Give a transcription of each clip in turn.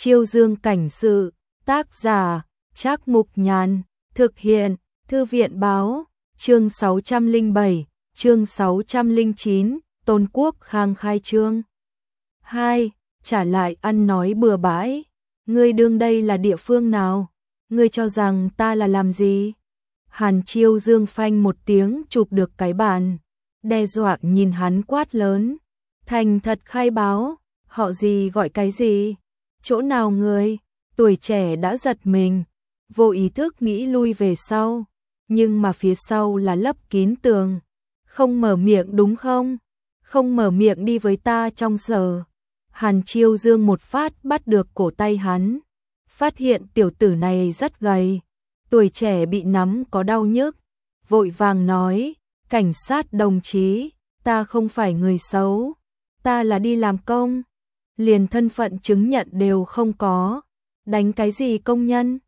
Chiêu Dương cảnh sự, tác giả, Trác Mục Nhàn, thực hiện, Thư viện báo, chương 607, chương 609, Tôn Quốc Khang khai trương. 2. Trả lại ăn nói bừa bãi. Ngươi đương đây là địa phương nào? Ngươi cho rằng ta là làm gì? Hàn Chiêu Dương phanh một tiếng chụp được cái bàn, đe dọa nhìn hắn quát lớn. Thành thật khai báo, họ gì gọi cái gì? Chỗ nào người? Tuổi trẻ đã giật mình, vô ý thức nghĩ lui về sau, nhưng mà phía sau là lấp kín tường. Không mở miệng đúng không? Không mở miệng đi với ta trong giờ. Hàn Chiêu Dương một phát bắt được cổ tay hắn, phát hiện tiểu tử này rất gầy, tuổi trẻ bị nắm có đau nhức, vội vàng nói, cảnh sát đồng chí, ta không phải người xấu, ta là đi làm công, liền thân phận chứng nhận đều không có, đánh cái gì công nhân,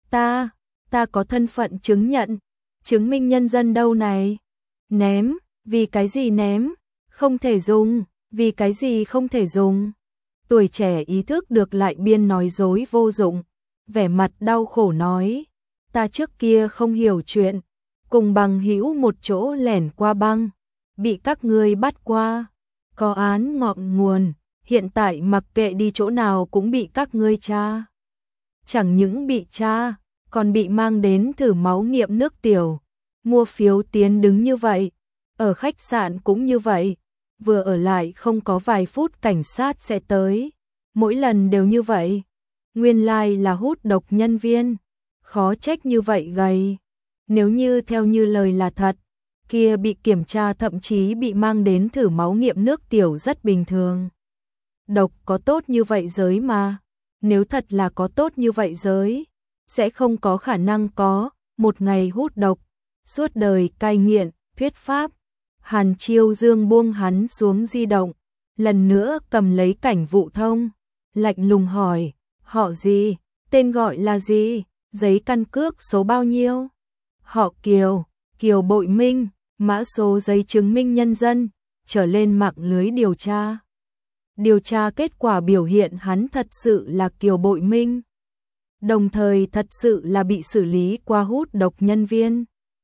ta có thân phận chứng nhận, chứng minh nhân dân đâu này, ném, vì cái gì ném, không thể dùng, vì cái gì không thể dùng. Tuổi trẻ ý thức được lại biên nói dối vô dụng, vẻ mặt đau khổ nói, ta trước kia không hiểu chuyện, cùng bằng hữu một chỗ lẻn qua băng, bị các ngươi bắt qua, có án ngọn nguồn, hiện tại mặc kệ đi chỗ nào cũng bị các ngươi tra. Chẳng những bị tra, còn bị mang đến thử máu nghiệm nước tiểu, mua phiếu tiến đứng như vậy, ở khách sạn cũng như vậy, vừa ở lại không có vài phút cảnh sát sẽ tới, mỗi lần đều như vậy. Nguyên lai là hút độc nhân viên, khó trách như vậy gầy. Nếu như theo như lời là thật, kia bị kiểm tra thậm chí bị mang đến thử máu nghiệm nước tiểu rất bình thường. Độc có tốt như vậy giới mà, nếu thật là có tốt như vậy giới, sẽ không có khả năng có một ngày hút độc, suốt đời cai nghiện, thuyết pháp. Hàn Chiêu Dương buông hắn xuống di động, lần nữa cầm lấy cảnh vụ thông, lạnh lùng hỏi, họ gì, tên gọi là gì, giấy căn cước số bao nhiêu? Họ Kiều, Kiều Bội Minh, mã số giấy chứng minh nhân dân, trở lên mạng lưới điều tra. Điều tra kết quả biểu hiện hắn thật sự là Kiều Bội Minh, đồng thời thật sự là bị xử lý qua hút độc nhân viên.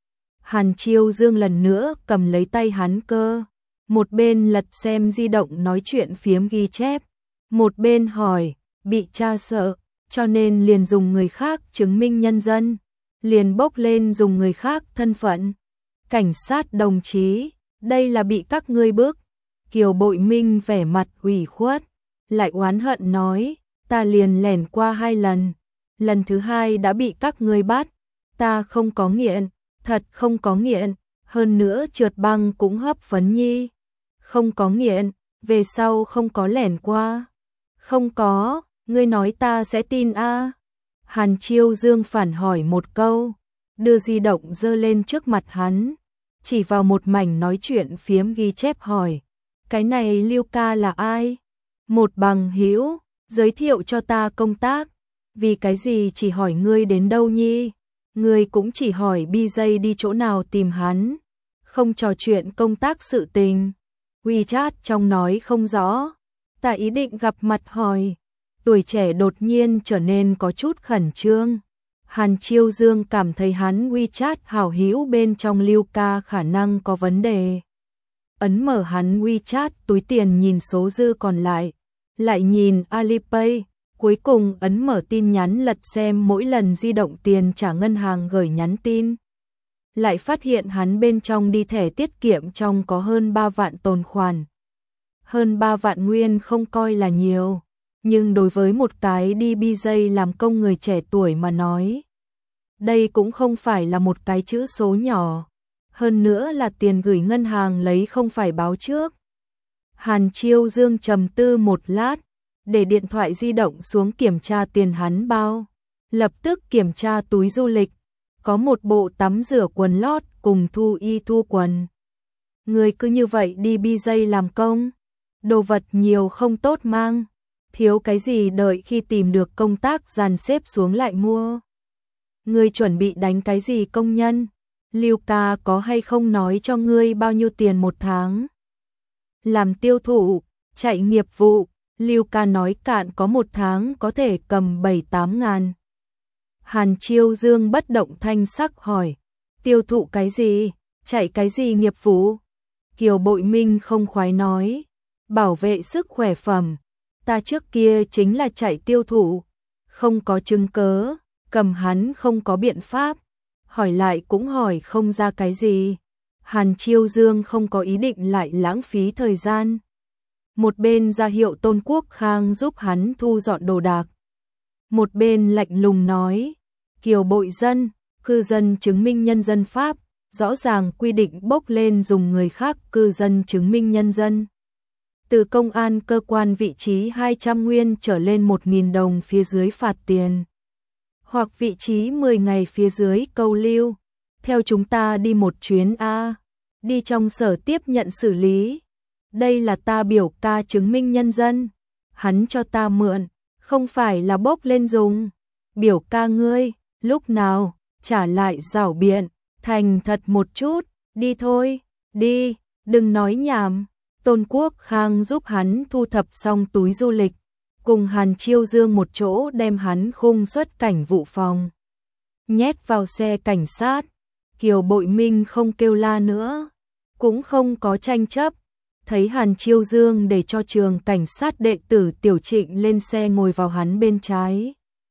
Hàn Chiêu Dương lần nữa cầm lấy tay hắn cơ, một bên lật xem di động nói chuyện phiếm ghi chép, một bên hỏi, bị tra sợ, cho nên liền dùng người khác chứng minh nhân dân, liền bốc lên dùng người khác thân phận. Cảnh sát đồng chí, đây là bị các ngươi bức. Kiều Bội Minh vẻ mặt ủy khuất, lại oán hận nói, ta liền lẻn qua 2 lần, lần thứ 2 đã bị các ngươi bắt, ta không có nghiện, thật không có nghiện, hơn nữa trượt băng cũng hấp phấn nhi, không có nghiện, về sau không có lẻn qua, không có, ngươi nói ta sẽ tin a? Hàn Chiêu Dương phản hỏi một câu, đưa di động giơ lên trước mặt hắn, chỉ vào một mảnh nói chuyện phiếm ghi chép hỏi, cái này Lưu ca là ai? Một bằng hữu, giới thiệu cho ta công tác, vì cái gì chỉ hỏi ngươi đến đâu nhi? Ngươi cũng chỉ hỏi BJ đi chỗ nào tìm hắn, không trò chuyện công tác sự tình. WeChat trong nói không rõ, ta ý định gặp mặt hỏi. Tuổi trẻ đột nhiên trở nên có chút khẩn trương. Hàn Chiêu Dương cảm thấy hắn WeChat hảo hữu bên trong Lưu ca khả năng có vấn đề. Ấn mở hắn WeChat túi tiền nhìn số dư còn lại nhìn Alipay, cuối cùng ấn mở tin nhắn lật xem mỗi lần di động tiền trả ngân hàng gửi nhắn tin. Lại phát hiện hắn bên trong đi thẻ tiết kiệm trong có hơn 3 vạn tồn khoản. Hơn 3 vạn nguyên không coi là nhiều, nhưng đối với một cái đi BJ làm công người trẻ tuổi mà nói, đây cũng không phải là một cái chữ số nhỏ, hơn nữa là tiền gửi ngân hàng lấy không phải báo trước. Hàn Chiêu Dương trầm tư một lát, để điện thoại di động xuống kiểm tra tiền hắn bao, lập tức kiểm tra túi du lịch, có một bộ tắm rửa quần lót cùng thu y thu quần. Người cứ như vậy đi BJ làm công, đồ vật nhiều không tốt mang, thiếu cái gì đợi khi tìm được công tác dàn xếp xuống lại mua. Ngươi chuẩn bị đánh cái gì công nhân? Lưu ca có hay không nói cho ngươi bao nhiêu tiền một tháng? Làm tiêu thụ, chạy nghiệp vụ, Lưu ca nói cạn có 1 tháng có thể cầm 7-8 ngàn. Hàn Chiêu Dương bất động thanh sắc hỏi, tiêu thụ cái gì, chạy cái gì nghiệp vụ? Kiều Bội Minh không khoái nói, bảo vệ sức khỏe phẩm, ta trước kia chính là chạy tiêu thụ, không có chứng cớ, cầm hắn không có biện pháp, hỏi lại cũng hỏi không ra cái gì. Hàn Chiêu Dương không có ý định lại lãng phí thời gian. Một bên ra hiệu Tôn Quốc Khang giúp hắn thu dọn đồ đạc. Một bên lạnh lùng nói, Kiều Bội Dân, cư dân chứng minh nhân dân Pháp, rõ ràng quy định bốc lên dùng người khác cư dân chứng minh nhân dân. Từ công an cơ quan vị trí 200 nguyên trở lên 1.000 đồng phía dưới phạt tiền. Hoặc vị trí 10 ngày phía dưới câu lưu. Theo chúng ta đi một chuyến A, đi trong sở tiếp nhận xử lý. Đây là ta biểu ca chứng minh nhân dân, hắn cho ta mượn, không phải là bốc lên dùng. Biểu ca ngươi, lúc nào, trả lại giảo biện, thành thật một chút, đi thôi, đi, đừng nói nhảm. Tôn Quốc Khang giúp hắn thu thập xong túi du lịch, cùng Hàn Chiêu Dương một chỗ đem hắn khung xuất cảnh vụ phòng. Nhét vào xe cảnh sát, Kiều Bội Minh không kêu la nữa, cũng không có tranh chấp. Thấy Hàn Chiêu Dương để cho trường cảnh sát đệ tử Tiểu Trịnh lên xe ngồi vào hắn bên trái.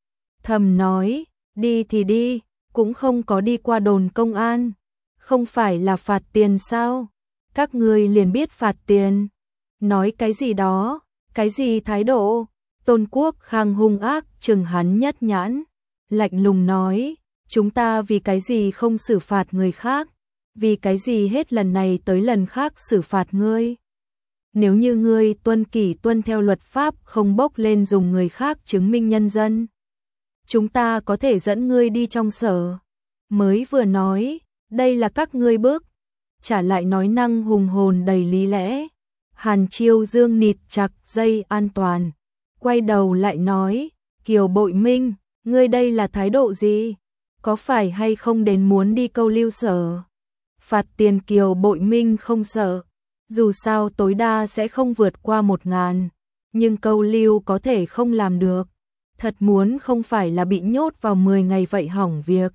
Thầm nói, đi thì đi, cũng không có đi qua đồn công an, không phải là phạt tiền sao? Các ngươi liền biết phạt tiền. Nói cái gì đó, cái gì thái độ? Tôn Quốc Khang hung ác chừng hắn nhất nhãn, lạnh lùng nói, chúng ta vì cái gì không xử phạt người khác, vì cái gì hết lần này tới lần khác xử phạt ngươi? Nếu như ngươi tuân kỷ tuân theo luật pháp không bốc lên dùng người khác chứng minh nhân dân, chúng ta có thể dẫn ngươi đi trong sở. Mới vừa nói, đây là các ngươi bước, trả lại nói năng hùng hồn đầy lý lẽ. Hàn Chiêu Dương nịt chặt dây an toàn, quay đầu lại nói, Kiều Bội Minh, ngươi đây là thái độ gì? Có phải hay không đến muốn đi câu lưu sở? Phạt tiền Kiều Bội Minh không sợ, dù sao tối đa sẽ không vượt qua 1.000, nhưng câu lưu có thể không làm được. Thật muốn không phải là bị nhốt vào 10 ngày vậy hỏng việc.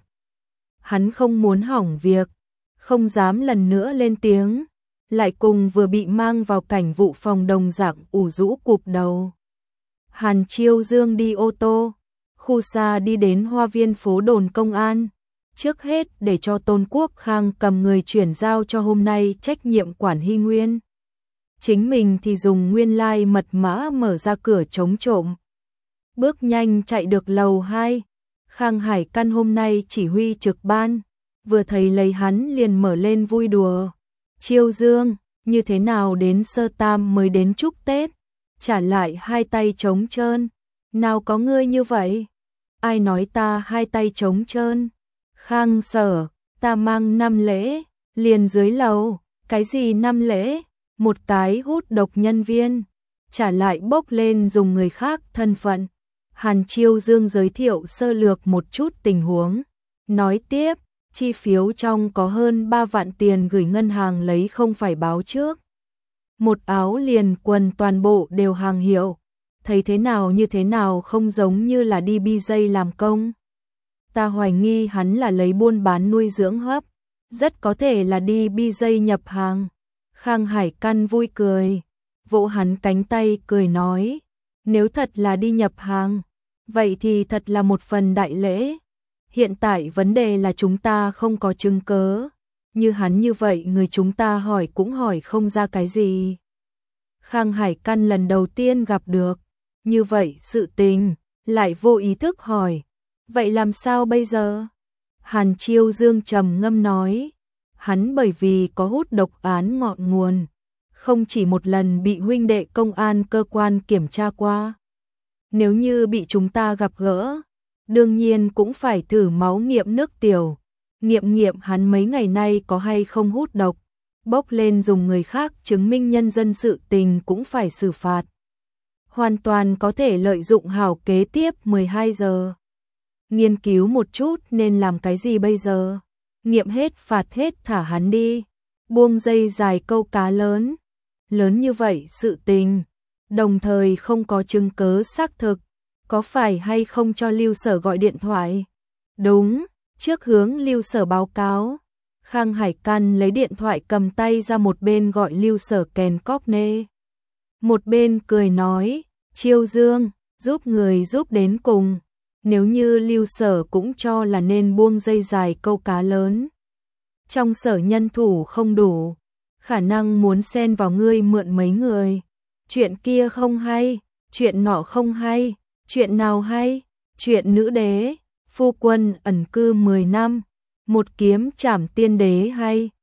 Hắn không muốn hỏng việc, không dám lần nữa lên tiếng, lại cùng vừa bị mang vào cảnh vụ phòng đồng dạng ủ rũ cụp đầu. Hàn Chiêu Dương đi ô tô, khu xa đi đến hoa viên phố đồn công an, trước hết để cho Tôn Quốc Khang cầm người chuyển giao cho hôm nay trách nhiệm quản Hy Nguyên. Chính mình thì dùng nguyên lai mật mã mở ra cửa chống trộm. Bước nhanh chạy được lầu 2, Khang Hải Căn hôm nay chỉ huy trực ban, vừa thấy lấy hắn liền mở lên vui đùa. Chiêu Dương, như thế nào đến sơ tam mới đến chúc Tết, trả lại hai tay trống trơn, nào có ngươi như vậy? Ai nói ta hai tay trống trơn? Khang Sở, ta mang 5 lễ, liền dưới lầu, cái gì 5 lễ? Một cái hút độc nhân viên, trả lại bốc lên dùng người khác thân phận. Hàn Chiêu Dương giới thiệu sơ lược một chút tình huống, nói tiếp, chi phiếu trong có hơn 3 vạn tiền gửi ngân hàng lấy không phải báo trước. Một áo liền quần toàn bộ đều hàng hiệu, thấy thế nào như thế nào không giống như là đi BJ làm công. Ta hoài nghi hắn là lấy buôn bán nuôi dưỡng hấp, rất có thể là đi BJ nhập hàng. Khang Hải Căn vui cười, vỗ hắn cánh tay cười nói, nếu thật là đi nhập hàng, vậy thì thật là một phần đại lễ. Hiện tại vấn đề là chúng ta không có chứng cớ, như hắn như vậy người chúng ta hỏi cũng hỏi không ra cái gì. Khang Hải Căn lần đầu tiên gặp được như vậy sự tình, lại vô ý thức hỏi, vậy làm sao bây giờ? Hàn Chiêu Dương trầm ngâm nói, hắn bởi vì có hút độc án ngọn nguồn, không chỉ một lần bị huynh đệ công an cơ quan kiểm tra qua. Nếu như bị chúng ta gặp gỡ, đương nhiên cũng phải thử máu nghiệm nước tiểu, nghiệm hắn mấy ngày nay có hay không hút độc, bốc lên dùng người khác chứng minh nhân dân sự tình cũng phải xử phạt. Hoàn toàn có thể lợi dụng hảo kế tiếp 12 giờ. Nghiên cứu một chút nên làm cái gì bây giờ? Nghiệm hết phạt hết thả hắn đi, buông dây dài câu cá lớn. Lớn như vậy sự tình, đồng thời không có chứng cứ xác thực, có phải hay không cho Lưu Sở gọi điện thoại? Đúng, trước hướng Lưu Sở báo cáo. Khang Hải Căn lấy điện thoại cầm tay ra, một bên gọi Lưu Sở kèn cóp nê, một bên cười nói, Chiêu Dương, giúp người giúp đến cùng. Nếu như Lưu Sở cũng cho là nên buông dây dài câu cá lớn. Trong sở nhân thủ không đủ, khả năng muốn xen vào ngươi mượn mấy người. Chuyện kia không hay, chuyện nọ không hay, chuyện nào hay? Chuyện nữ đế, phu quân ẩn cư 10 năm, một kiếm trảm tiên đế hay?